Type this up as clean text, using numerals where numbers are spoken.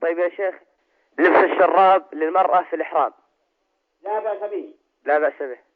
طيب يا شيخ، لبس الشراب للمرأة في الإحرام لا بأس به. لا بأس به.